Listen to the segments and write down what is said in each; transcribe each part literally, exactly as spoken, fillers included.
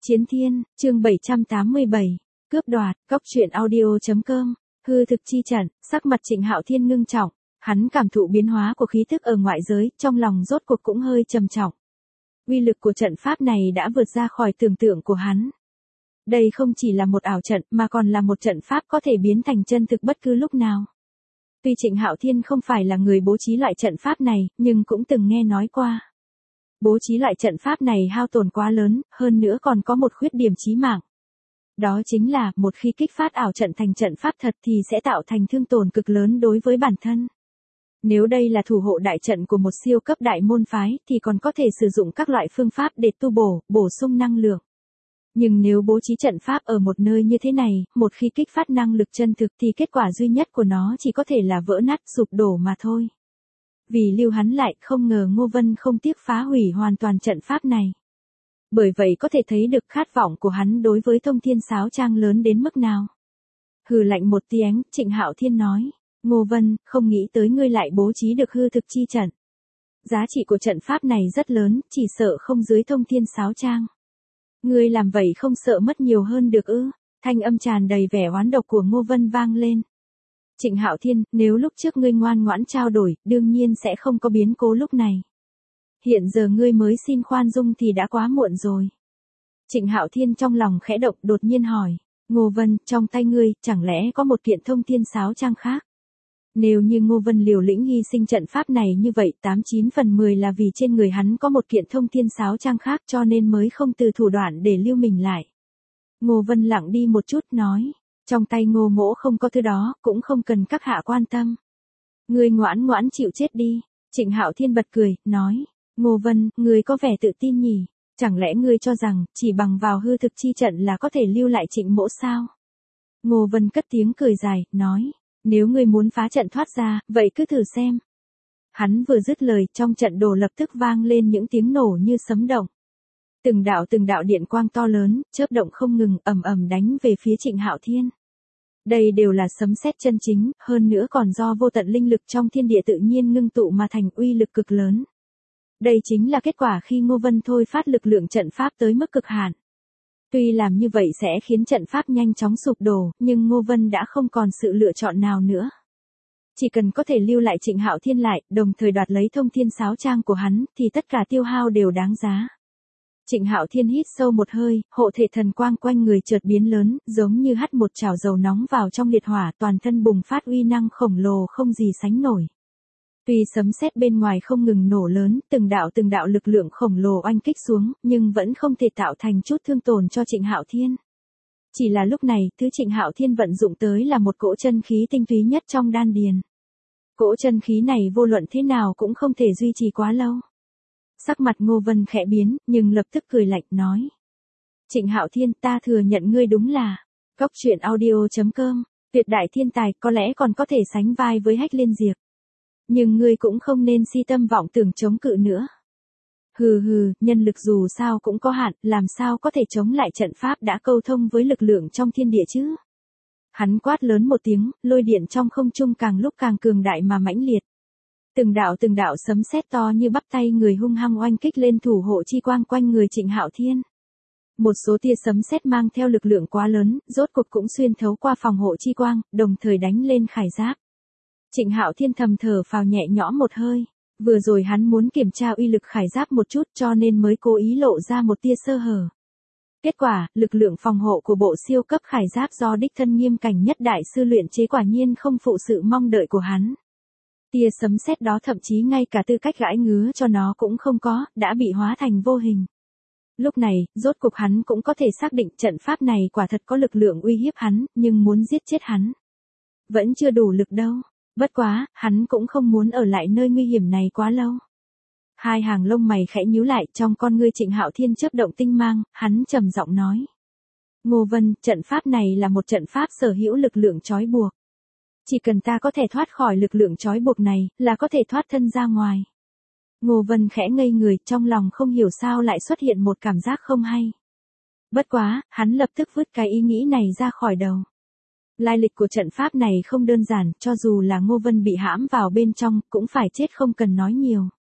Chiến Thiên, chương bảy trăm tám mươi bảy, cướp đoạt, cóc truyện audio.com, hư thực chi trận, sắc mặt Trịnh Hạo Thiên ngưng trọng, hắn cảm thụ biến hóa của khí thức ở ngoại giới, trong lòng rốt cuộc cũng hơi trầm trọng. Uy lực của trận pháp này đã vượt ra khỏi tưởng tượng của hắn. Đây không chỉ là một ảo trận mà còn là một trận pháp có thể biến thành chân thực bất cứ lúc nào. Tuy Trịnh Hạo Thiên không phải là người bố trí loại trận pháp này, nhưng cũng từng nghe nói qua. Bố trí loại trận pháp này hao tổn quá lớn, hơn nữa còn có một khuyết điểm chí mạng. Đó chính là, một khi kích phát ảo trận thành trận pháp thật thì sẽ tạo thành thương tổn cực lớn đối với bản thân. Nếu đây là thủ hộ đại trận của một siêu cấp đại môn phái thì còn có thể sử dụng các loại phương pháp để tu bổ, bổ sung năng lượng. Nhưng nếu bố trí trận pháp ở một nơi như thế này, một khi kích phát năng lực chân thực thì kết quả duy nhất của nó chỉ có thể là vỡ nát, sụp đổ mà thôi. Vì lưu hắn lại, không ngờ Ngô Vân không tiếc phá hủy hoàn toàn trận pháp này. Bởi vậy có thể thấy được khát vọng của hắn đối với Thông Thiên Sáo Trang lớn đến mức nào. Hừ lạnh một tiếng, Trịnh Hạo Thiên nói, Ngô Vân, không nghĩ tới ngươi lại bố trí được hư thực chi trận. Giá trị của trận pháp này rất lớn, chỉ sợ không dưới Thông Thiên Sáo Trang. Ngươi làm vậy không sợ mất nhiều hơn được ư? Thanh âm tràn đầy vẻ oán độc của Ngô Vân vang lên. Trịnh Hạo Thiên, nếu lúc trước ngươi ngoan ngoãn trao đổi, đương nhiên sẽ không có biến cố lúc này. Hiện giờ ngươi mới xin khoan dung thì đã quá muộn rồi. Trịnh Hạo Thiên trong lòng khẽ động, đột nhiên hỏi, Ngô Vân, trong tay ngươi, chẳng lẽ có một kiện Thông Thiên Sáo Trang khác? Nếu như Ngô Vân liều lĩnh hy sinh trận pháp này như vậy, tám chín phần mười là vì trên người hắn có một kiện Thông Thiên Sáo Trang khác cho nên mới không từ thủ đoạn để lưu mình lại. Ngô Vân lặng đi một chút nói, trong tay Ngô Mỗ không có thứ đó, cũng không cần các hạ quan tâm. Ngươi ngoãn ngoãn chịu chết đi. Trịnh Hạo Thiên bật cười, nói, Ngô Vân, ngươi có vẻ tự tin nhỉ, chẳng lẽ ngươi cho rằng, chỉ bằng vào hư thực chi trận là có thể lưu lại Trịnh Mỗ sao? Ngô Vân cất tiếng cười dài, nói, nếu ngươi muốn phá trận thoát ra, vậy cứ thử xem. Hắn vừa dứt lời, trong trận đồ lập tức vang lên những tiếng nổ như sấm động. Từng đạo từng đạo điện quang to lớn, chớp động không ngừng, ầm ầm đánh về phía Trịnh Hạo Thiên. Đây đều là sấm sét chân chính, hơn nữa còn do vô tận linh lực trong thiên địa tự nhiên ngưng tụ mà thành uy lực cực lớn. Đây chính là kết quả khi Ngô Vân thôi phát lực lượng trận pháp tới mức cực hạn. Tuy làm như vậy sẽ khiến trận pháp nhanh chóng sụp đổ, nhưng Ngô Vân đã không còn sự lựa chọn nào nữa. Chỉ cần có thể lưu lại Trịnh Hạo Thiên lại, đồng thời đoạt lấy Thông Thiên Sáo Trang của hắn, thì tất cả tiêu hao đều đáng giá. Trịnh Hạo Thiên hít sâu một hơi, hộ thể thần quang quanh người chợt biến lớn, giống như hắt một chảo dầu nóng vào trong liệt hỏa, toàn thân bùng phát uy năng khổng lồ không gì sánh nổi. Tuy sấm sét bên ngoài không ngừng nổ lớn, từng đạo từng đạo lực lượng khổng lồ oanh kích xuống, nhưng vẫn không thể tạo thành chút thương tổn cho Trịnh Hạo Thiên. Chỉ là lúc này, thứ Trịnh Hạo Thiên vận dụng tới là một cỗ chân khí tinh túy nhất trong đan điền. Cỗ chân khí này vô luận thế nào cũng không thể duy trì quá lâu. Sắc mặt Ngô Vân khẽ biến, nhưng lập tức cười lạnh nói. Trịnh Hạo Thiên, ta thừa nhận ngươi đúng là cóc truyện audio.com, tuyệt đại thiên tài, có lẽ còn có thể sánh vai với Hách Liên Diệp. Nhưng ngươi cũng không nên si tâm vọng tưởng chống cự nữa. Hừ hừ, nhân lực dù sao cũng có hạn, làm sao có thể chống lại trận pháp đã câu thông với lực lượng trong thiên địa chứ? Hắn quát lớn một tiếng, lôi điện trong không trung càng lúc càng cường đại mà mãnh liệt. Từng đạo từng đạo sấm sét to như bắp tay người hung hăng oanh kích lên thủ hộ chi quang quanh người Trịnh Hạo Thiên. Một số tia sấm sét mang theo lực lượng quá lớn, rốt cuộc cũng xuyên thấu qua phòng hộ chi quang, đồng thời đánh lên khải giáp. Trịnh Hạo Thiên thầm thở phào nhẹ nhõm một hơi, vừa rồi hắn muốn kiểm tra uy lực khải giáp một chút cho nên mới cố ý lộ ra một tia sơ hở. Kết quả, lực lượng phòng hộ của bộ siêu cấp khải giáp do đích thân Nghiêm Cảnh Nhất đại sư luyện chế quả nhiên không phụ sự mong đợi của hắn. Tia sấm sét đó thậm chí ngay cả tư cách gãi ngứa cho nó cũng không có, đã bị hóa thành vô hình. Lúc này, rốt cục hắn cũng có thể xác định trận pháp này quả thật có lực lượng uy hiếp hắn, nhưng muốn giết chết hắn vẫn chưa đủ lực đâu. Bất quá, hắn cũng không muốn ở lại nơi nguy hiểm này quá lâu. Hai hàng lông mày khẽ nhíu lại, trong con ngươi Trịnh Hạo Thiên chớp động tinh mang, hắn trầm giọng nói. Ngô Vân, trận pháp này là một trận pháp sở hữu lực lượng trói buộc. Chỉ cần ta có thể thoát khỏi lực lượng trói buộc này, là có thể thoát thân ra ngoài. Ngô Vân khẽ ngây người, trong lòng không hiểu sao lại xuất hiện một cảm giác không hay. Bất quá, hắn lập tức vứt cái ý nghĩ này ra khỏi đầu. Lai lịch của trận pháp này không đơn giản, cho dù là Ngô Vân bị hãm vào bên trong, cũng phải chết không cần nói nhiều.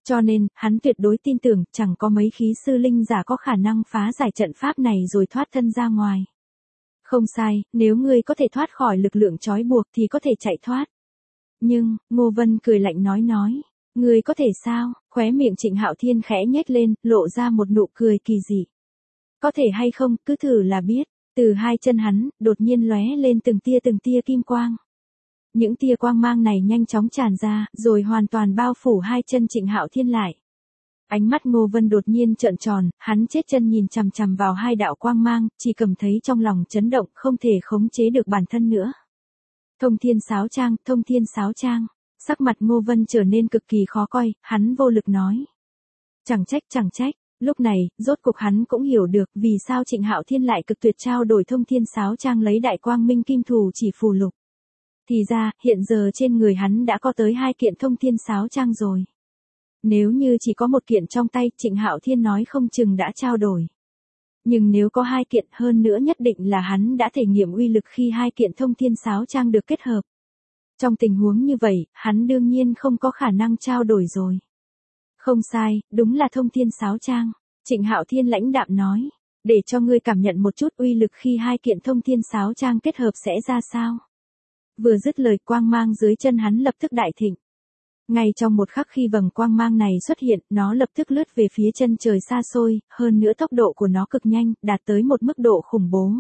Cho nên, hắn tuyệt đối tin tưởng chẳng có mấy khí sư linh giả có khả năng phá giải trận pháp này rồi thoát thân ra ngoài. Không sai, nếu ngươi có thể thoát khỏi lực lượng trói buộc thì có thể chạy thoát. Nhưng, Ngô Vân cười lạnh nói nói, ngươi có thể sao? Khóe miệng Trịnh Hạo Thiên khẽ nhếch lên, lộ ra một nụ cười kỳ dị. Có thể hay không, cứ thử là biết. Từ hai chân hắn, đột nhiên lóe lên từng tia từng tia kim quang. Những tia quang mang này nhanh chóng tràn ra, rồi hoàn toàn bao phủ hai chân Trịnh Hạo Thiên lại. Ánh mắt Ngô Vân đột nhiên trợn tròn, hắn chết chân nhìn chằm chằm vào hai đạo quang mang, chỉ cầm thấy trong lòng chấn động, không thể khống chế được bản thân nữa. Thông Thiên Sáo Trang, Thông Thiên Sáo Trang. Sắc mặt Ngô Vân trở nên cực kỳ khó coi, hắn vô lực nói. Chẳng trách chẳng trách, lúc này, rốt cuộc hắn cũng hiểu được vì sao Trịnh Hạo Thiên lại cực tuyệt trao đổi Thông Thiên Sáo Trang lấy Đại Quang Minh Kim Thù chỉ phù lục. Thì ra, hiện giờ trên người hắn đã có tới hai kiện Thông Thiên Sáo Trang rồi. Nếu như chỉ có một kiện trong tay, Trịnh Hạo Thiên nói không chừng đã trao đổi. Nhưng nếu có hai kiện hơn nữa nhất định là hắn đã thể nghiệm uy lực khi hai kiện Thông Thiên Sáo Trang được kết hợp. Trong tình huống như vậy, hắn đương nhiên không có khả năng trao đổi rồi. Không sai, đúng là Thông Thiên Sáo Trang. Trịnh Hạo Thiên lãnh đạm nói, để cho ngươi cảm nhận một chút uy lực khi hai kiện Thông Thiên Sáo Trang kết hợp sẽ ra sao. Vừa dứt lời quang mang dưới chân hắn lập tức đại thịnh. Ngay trong một khắc khi vầng quang mang này xuất hiện, nó lập tức lướt về phía chân trời xa xôi, hơn nữa tốc độ của nó cực nhanh, đạt tới một mức độ khủng bố.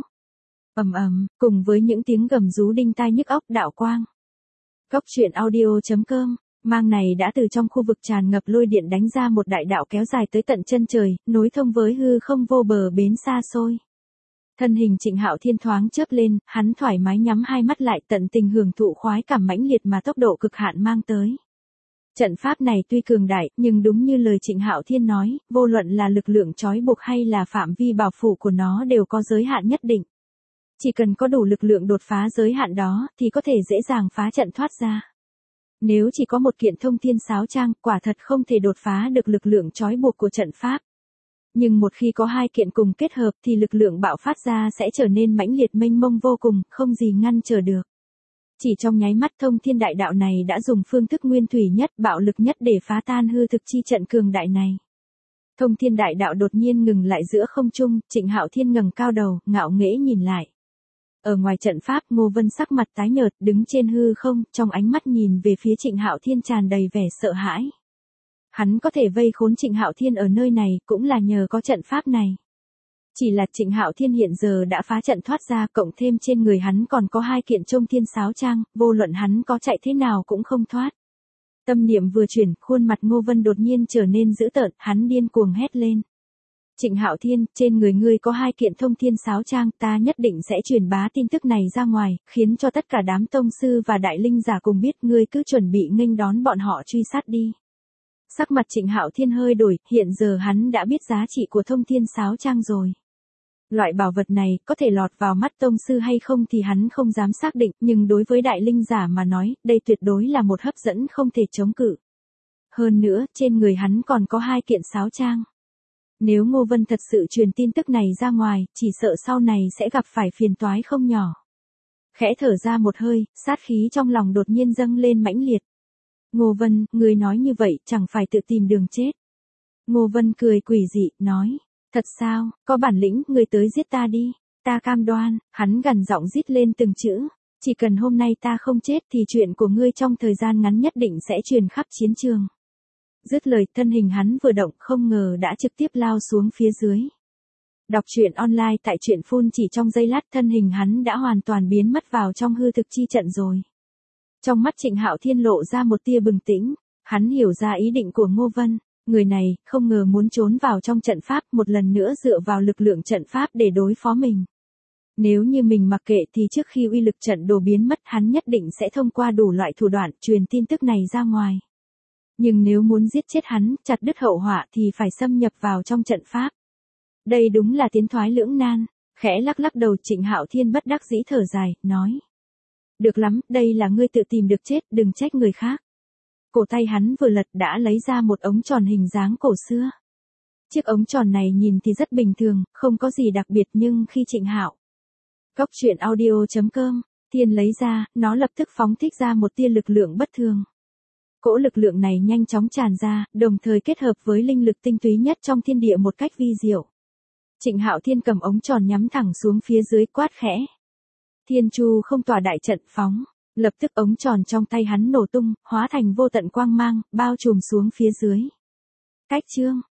Ầm ầm, cùng với những tiếng gầm rú đinh tai nhức óc đạo quang. Góc truyện audio chấm com, mang này đã từ trong khu vực tràn ngập lôi điện đánh ra một đại đạo kéo dài tới tận chân trời, nối thông với hư không vô bờ bến xa xôi. Thân hình Trịnh Hạo Thiên thoáng chớp lên, hắn thoải mái nhắm hai mắt lại tận tình hưởng thụ khoái cảm mãnh liệt mà tốc độ cực hạn mang tới. Trận pháp này tuy cường đại, nhưng đúng như lời Trịnh Hạo Thiên nói, vô luận là lực lượng trói buộc hay là phạm vi bảo phủ của nó đều có giới hạn nhất định. Chỉ cần có đủ lực lượng đột phá giới hạn đó, thì có thể dễ dàng phá trận thoát ra. Nếu chỉ có một kiện Thông Thiên Sáo Trang, quả thật không thể đột phá được lực lượng trói buộc của trận pháp. Nhưng một khi có hai kiện cùng kết hợp thì lực lượng bạo phát ra sẽ trở nên mãnh liệt mênh mông vô cùng, không gì ngăn trở được. Chỉ trong nháy mắt Thông Thiên Đại Đạo này đã dùng phương thức nguyên thủy nhất, bạo lực nhất để phá tan hư thực chi trận cường đại này. Thông Thiên Đại Đạo đột nhiên ngừng lại giữa không trung, Trịnh Hạo Thiên ngẩng cao đầu, ngạo nghễ nhìn lại. Ở ngoài trận pháp, Ngô Vân sắc mặt tái nhợt, đứng trên hư không, trong ánh mắt nhìn về phía Trịnh Hạo Thiên tràn đầy vẻ sợ hãi. Hắn có thể vây khốn Trịnh Hạo Thiên ở nơi này, cũng là nhờ có trận pháp này. Chỉ là Trịnh Hạo Thiên hiện giờ đã phá trận thoát ra, cộng thêm trên người hắn còn có hai kiện Thông Thiên Sáo Trang, vô luận hắn có chạy thế nào cũng không thoát. Tâm niệm vừa chuyển, khuôn mặt Ngô Vân đột nhiên trở nên dữ tợn, hắn điên cuồng hét lên. Trịnh Hạo Thiên, trên người ngươi có hai kiện Thông Thiên Sáo Trang, ta nhất định sẽ truyền bá tin tức này ra ngoài, khiến cho tất cả đám tông sư và đại linh giả cùng biết, ngươi cứ chuẩn bị nghênh đón bọn họ truy sát đi. Sắc mặt Trịnh Hạo Thiên hơi đổi, hiện giờ hắn đã biết giá trị của Thông Thiên Sáo Trang rồi. Loại bảo vật này có thể lọt vào mắt tông sư hay không thì hắn không dám xác định, nhưng đối với đại linh giả mà nói, đây tuyệt đối là một hấp dẫn không thể chống cự. Hơn nữa, trên người hắn còn có hai kiện sáo trang. Nếu Ngô Vân thật sự truyền tin tức này ra ngoài, chỉ sợ sau này sẽ gặp phải phiền toái không nhỏ. Khẽ thở ra một hơi, sát khí trong lòng đột nhiên dâng lên mãnh liệt. Ngô Vân, người nói như vậy chẳng phải tự tìm đường chết. Ngô Vân cười quỷ dị, nói. Thật sao, có bản lĩnh, người tới giết ta đi. Ta cam đoan, hắn gằn giọng rít lên từng chữ. Chỉ cần hôm nay ta không chết thì chuyện của ngươi trong thời gian ngắn nhất định sẽ truyền khắp chiến trường. Dứt lời, thân hình hắn vừa động không ngờ đã trực tiếp lao xuống phía dưới. Đọc truyện online tại truyện phun chỉ trong giây lát, thân hình hắn đã hoàn toàn biến mất vào trong hư thực chi trận rồi. Trong mắt Trịnh Hạo Thiên lộ ra một tia bừng tỉnh, hắn hiểu ra ý định của Ngô Vân. Người này, không ngờ muốn trốn vào trong trận pháp, một lần nữa dựa vào lực lượng trận pháp để đối phó mình. Nếu như mình mặc kệ thì trước khi uy lực trận đồ biến mất, hắn nhất định sẽ thông qua đủ loại thủ đoạn truyền tin tức này ra ngoài. Nhưng nếu muốn giết chết hắn, chặt đứt hậu họa thì phải xâm nhập vào trong trận pháp. Đây đúng là tiến thoái lưỡng nan. Khẽ lắc lắc đầu, Trịnh Hạo Thiên bất đắc dĩ thở dài, nói. Được lắm, đây là ngươi tự tìm được chết, đừng trách người khác. Cổ tay hắn vừa lật đã lấy ra một ống tròn hình dáng cổ xưa. Chiếc ống tròn này nhìn thì rất bình thường, không có gì đặc biệt, nhưng khi Trịnh Hạo Góc truyện audio chấm com Thiên lấy ra, nó lập tức phóng thích ra một tia lực lượng bất thường. Cỗ lực lượng này nhanh chóng tràn ra, đồng thời kết hợp với linh lực tinh túy nhất trong thiên địa một cách vi diệu. Trịnh Hạo Thiên cầm ống tròn nhắm thẳng xuống phía dưới quát khẽ. Thiên Chu không tỏa đại trận phóng, lập tức ống tròn trong tay hắn nổ tung, hóa thành vô tận quang mang, bao trùm xuống phía dưới. Cách chương